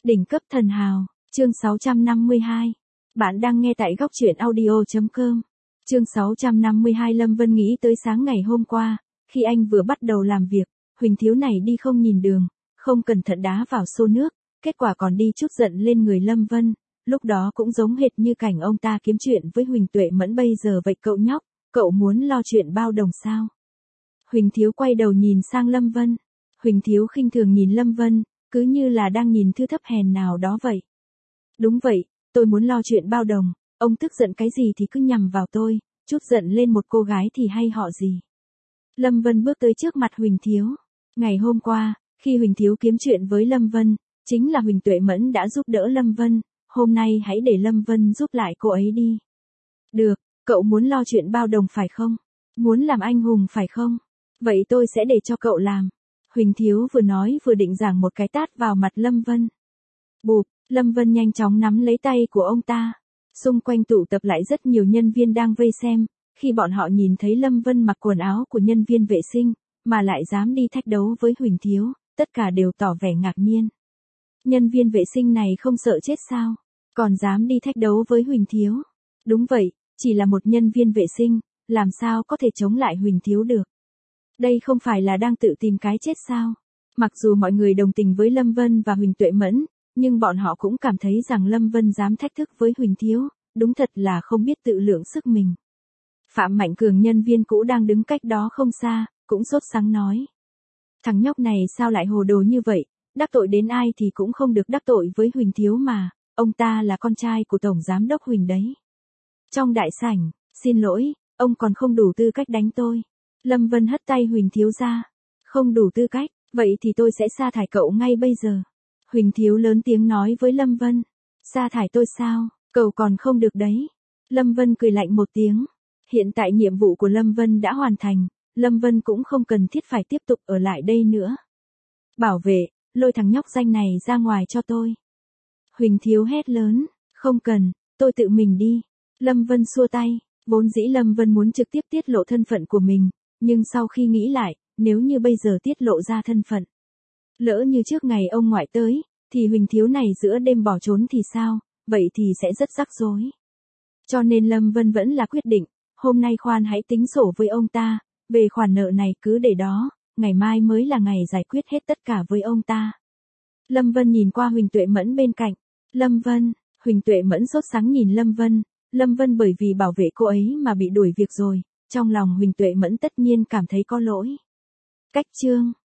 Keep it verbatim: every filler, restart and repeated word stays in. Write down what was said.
Đỉnh cấp thần hào, chương sáu trăm năm mươi hai. Bạn đang nghe tại góc truyện audio chấm com. Chương sáu trăm năm mươi hai. Lâm Vân nghĩ tới sáng ngày hôm qua, khi anh vừa bắt đầu làm việc, Huỳnh Thiếu này đi không nhìn đường, không cẩn thận đá vào xô nước, kết quả còn đi chút giận lên người Lâm Vân, lúc đó cũng giống hệt như cảnh ông ta kiếm chuyện với Huỳnh Tuệ Mẫn bây giờ vậy. Cậu nhóc, cậu muốn lo chuyện bao đồng sao? Huỳnh Thiếu quay đầu nhìn sang Lâm Vân. Huỳnh Thiếu khinh thường nhìn Lâm Vân, cứ như là đang nhìn thư thấp hèn nào đó vậy. Đúng vậy, tôi muốn lo chuyện bao đồng, ông tức giận cái gì thì cứ nhằm vào tôi, chút giận lên một cô gái thì hay họ gì. Lâm Vân bước tới trước mặt Huỳnh Thiếu. Ngày hôm qua, khi Huỳnh Thiếu kiếm chuyện với Lâm Vân, chính là Huỳnh Tuệ Mẫn đã giúp đỡ Lâm Vân, hôm nay hãy để Lâm Vân giúp lại cô ấy đi. Được, cậu muốn lo chuyện bao đồng phải không? Muốn làm anh hùng phải không? Vậy tôi sẽ để cho cậu làm. Huỳnh Thiếu vừa nói vừa định giảng một cái tát vào mặt Lâm Vân. Bụp, Lâm Vân nhanh chóng nắm lấy tay của ông ta. Xung quanh tụ tập lại rất nhiều nhân viên đang vây xem, khi bọn họ nhìn thấy Lâm Vân mặc quần áo của nhân viên vệ sinh, mà lại dám đi thách đấu với Huỳnh Thiếu, tất cả đều tỏ vẻ ngạc nhiên. Nhân viên vệ sinh này không sợ chết sao? Còn dám đi thách đấu với Huỳnh Thiếu? Đúng vậy, chỉ là một nhân viên vệ sinh, làm sao có thể chống lại Huỳnh Thiếu được? Đây không phải là đang tự tìm cái chết sao? Mặc dù mọi người đồng tình với Lâm Vân và Huỳnh Tuệ Mẫn, nhưng bọn họ cũng cảm thấy rằng Lâm Vân dám thách thức với Huỳnh Thiếu, đúng thật là không biết tự lượng sức mình. Phạm Mạnh Cường, nhân viên cũ đang đứng cách đó không xa, cũng sốt sắng nói. Thằng nhóc này sao lại hồ đồ như vậy, đắc tội đến ai thì cũng không được đắc tội với Huỳnh Thiếu mà, ông ta là con trai của Tổng Giám đốc Huỳnh đấy. Trong đại sảnh, xin lỗi, ông còn không đủ tư cách đánh tôi. Lâm Vân hất tay Huỳnh Thiếu ra. Không đủ tư cách, vậy thì tôi sẽ sa thải cậu ngay bây giờ. Huỳnh Thiếu lớn tiếng nói với Lâm Vân. Sa thải tôi sao, cậu còn không được đấy. Lâm Vân cười lạnh một tiếng. Hiện tại nhiệm vụ của Lâm Vân đã hoàn thành, Lâm Vân cũng không cần thiết phải tiếp tục ở lại đây nữa. Bảo vệ, lôi thằng nhóc danh này ra ngoài cho tôi. Huỳnh Thiếu hét lớn. Không cần, tôi tự mình đi. Lâm Vân xua tay. Vốn dĩ Lâm Vân muốn trực tiếp tiết lộ thân phận của mình, nhưng sau khi nghĩ lại, nếu như bây giờ tiết lộ ra thân phận, lỡ như trước ngày ông ngoại tới, thì Huỳnh Thiếu này giữa đêm bỏ trốn thì sao, vậy thì sẽ rất rắc rối. Cho nên Lâm Vân vẫn là quyết định, hôm nay khoan hãy tính sổ với ông ta, về khoản nợ này cứ để đó, ngày mai mới là ngày giải quyết hết tất cả với ông ta. Lâm Vân nhìn qua Huỳnh Tuệ Mẫn bên cạnh. Lâm Vân, Huỳnh Tuệ Mẫn sốt sắng nhìn Lâm Vân. Lâm Vân bởi vì bảo vệ cô ấy mà bị đuổi việc rồi, trong lòng Huỳnh Tuệ Mẫn tất nhiên cảm thấy có lỗi. Cách chương